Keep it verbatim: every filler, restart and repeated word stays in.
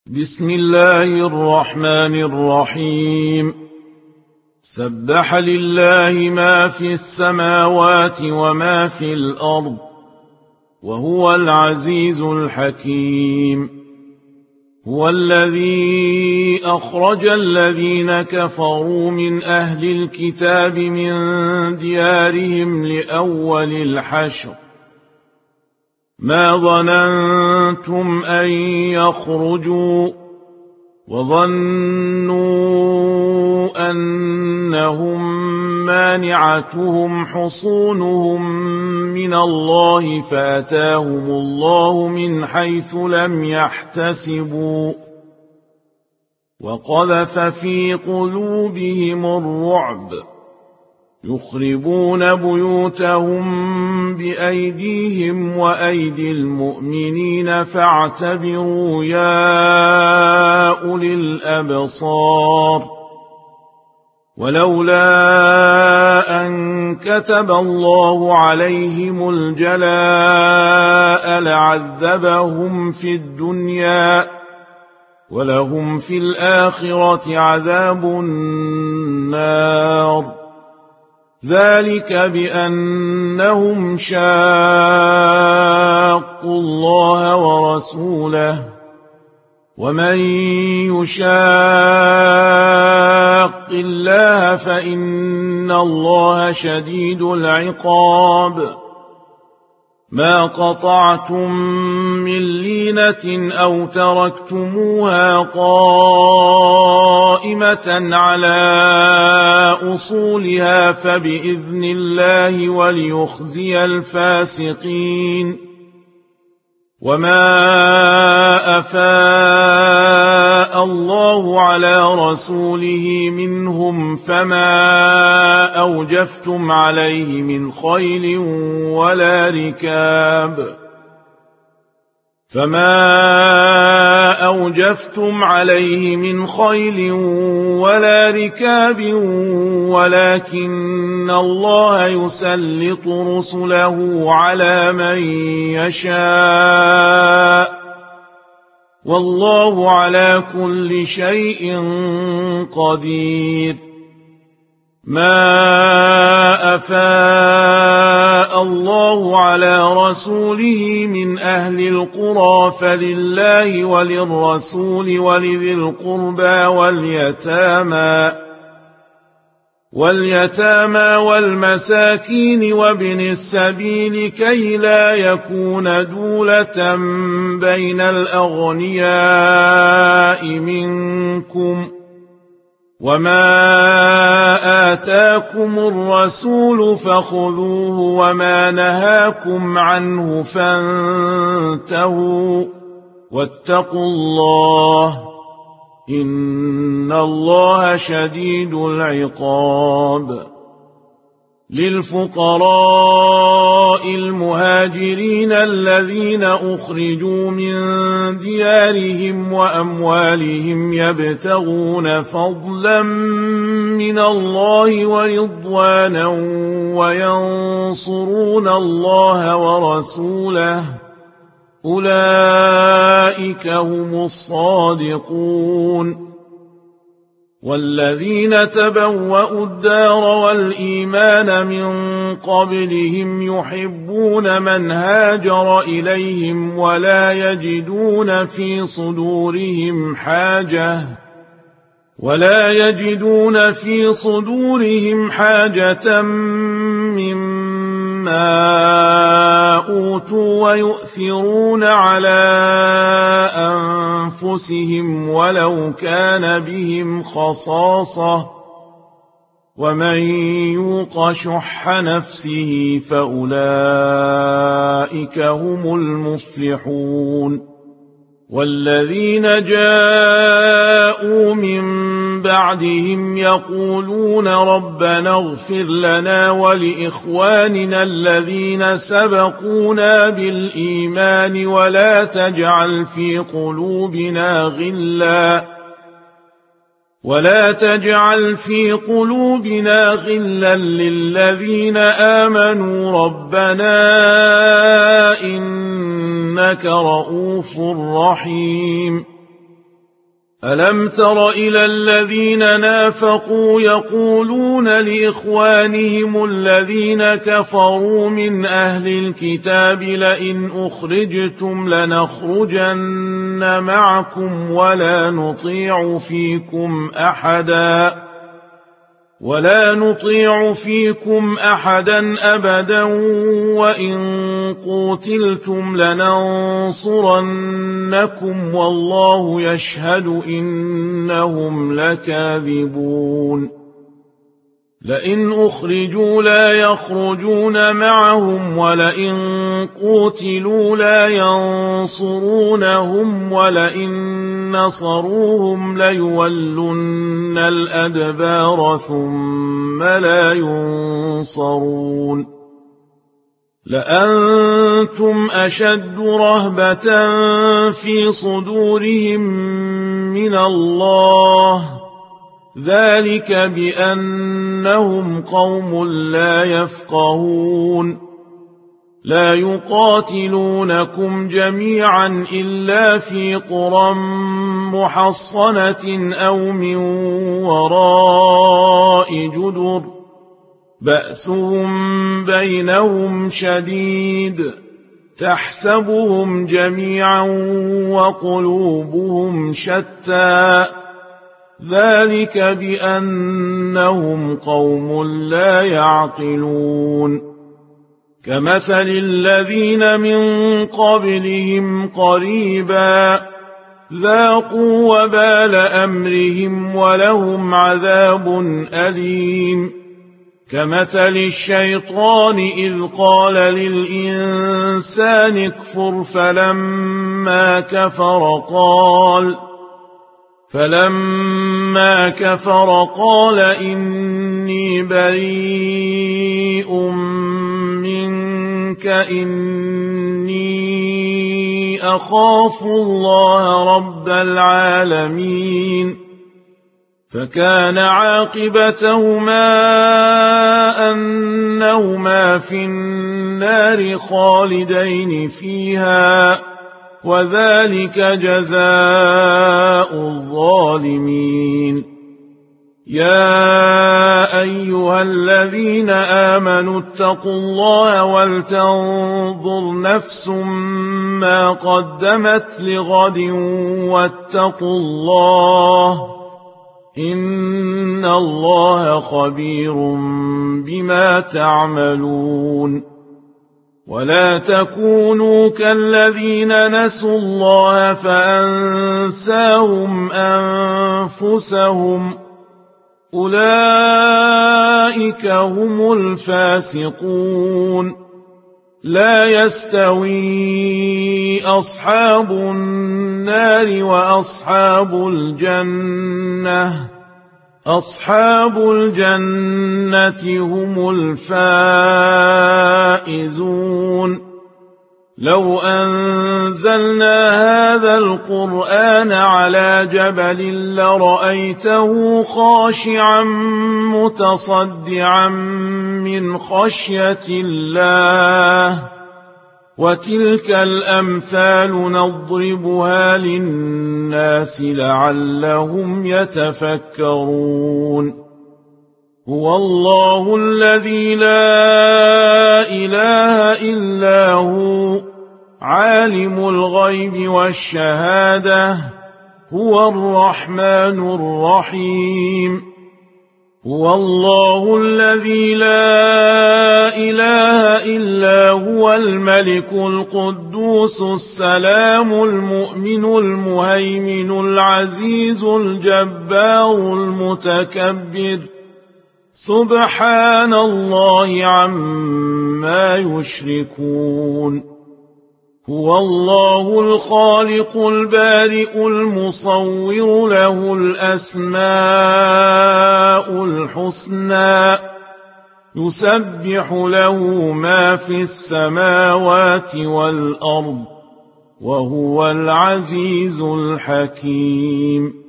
بسم الله الرحمن الرحيم. سبح لله ما في السماوات وما في الأرض وهو العزيز الحكيم. هو الذي أخرج الذين كفروا من أهل الكتاب من ديارهم لأول الحشر ما ظننتم أن يخرجوا وظنوا أنهم مانعتهم حصونهم من الله فأتاهم الله من حيث لم يحتسبوا وقذف في قلوبهم الرعب يخربون بيوتهم بأيديهم وأيدي المؤمنين فاعتبروا يا أولي الأبصار. ولولا أن كتب الله عليهم الجلاء لعذبهم في الدنيا ولهم في الآخرة عذاب النار. ذلك بأنهم شاقوا الله ورسوله ومن يشاق الله فإن الله شديد العقاب. ما قطعتم من لينة أو تركتموها قائمة على أصولها فبإذن الله وليخزي الفاسقين. وما أفاء الله على رسوله منهم فما أوجفتم عليه من خيل ولا ركاب فما أوجفتم عليه من خيل ولا ركاب ولكن الله يسلط رسله على من يشاء والله على كل شيء قدير. ما أفاء الله على رسوله من أهل القرى فلله وللرسول ولذي القربى واليتامى واليتامى والمساكين وابن السبيل كي لا يكون دولة بين الأغنياء منكم. وما آتاكم الرسول فخذوه وما نهاكم عنه فانتهوا واتقوا الله إن الله شديد العقاب. للفقراء المهاجرين الذين أخرجوا من ديارهم وأموالهم يبتغون فضلا من الله ورضوانا وينصرون الله ورسوله أولئك هم الصادقون. والذين تبوأوا الدار والإيمان من قبلهم يحبون من هاجر إليهم ولا يجدون في صدورهم حاجة ولا يجدون في صدورهم حاجة مما أوتوا ويؤثرون على أنفسهم ولو كان بهم خصاصة ومن يوق شح نفسه فأولئك هم المفلحون. والذين جاءوا من بعدهم يقولون ربنا اغفر لنا ولإخواننا الذين سبقونا بالإيمان ولا تجعل في قلوبنا غلا ولا تجعل في قلوبنا غلا للذين آمنوا ربنا إنك رؤوف رحيم. ألم تر إلى الذين نافقوا يقولون لإخوانهم الذين كفروا من أهل الكتاب لئن أخرجتم لنخرجن معكم ولا نطيع فيكم أحدا ولا نطيع فيكم أحدا أبدا وإن قوتلتم لننصرنكم والله يشهد إنهم لكاذبون لئن أخرجوا لا يخرجون معهم ولئن قوتلوا لا ينصرونهم ولئن نصروهم ليولن الأدبار ثم لا ينصرون لأنتم أشد رهبة في صدورهم من الله ذلك بأنهم قوم لا يفقهون لا يقاتلونكم جميعا إلا في قرى محصنة أو من وراء جدر بأسهم بينهم شديد تحسبهم جميعا وقلوبهم شتى ذلك بأنهم قوم لا يعقلون كمثل الذين من قبلهم قريبا ذاقوا وبال أمرهم ولهم عذاب أليم كمثل الشيطان إذ قال للإنسان اكفر فلما كفر قال فلما كفر قال إني بريء منك إني أخاف الله رب العالمين فكان عاقبتهما أنهما في النار خالدين فيها وذلك جزاء الظالمين يا أيها الذين آمنوا اتقوا الله ولتنظر نفس ما قدمت لغد واتقوا الله إن الله خبير بما تعملون ولا تكونوا كالذين نسوا الله فأنساهم أنفسهم أولئك هم الفاسقون لا يستوي أصحاب النار وأصحاب الجنة أصحاب الجنة هم الفائزون لو أنزلنا هذا القرآن على جبل لرأيته خاشعا متصدعا من خشية الله وتلك الأمثال نضربها للناس لعلهم يتفكرون هو الله الذي لا إله إلا هو عالم الغيب والشهادة هو الرحمن الرحيم هو الله الذي لا إله إلا هو الملك القدوس السلام المؤمن المهيمن العزيز الجبار المتكبر سبحان الله عما يشركون هو الله الخالق البارئ المصور له الأسماء الحسنى يسبح له ما في السماوات والأرض وهو العزيز الحكيم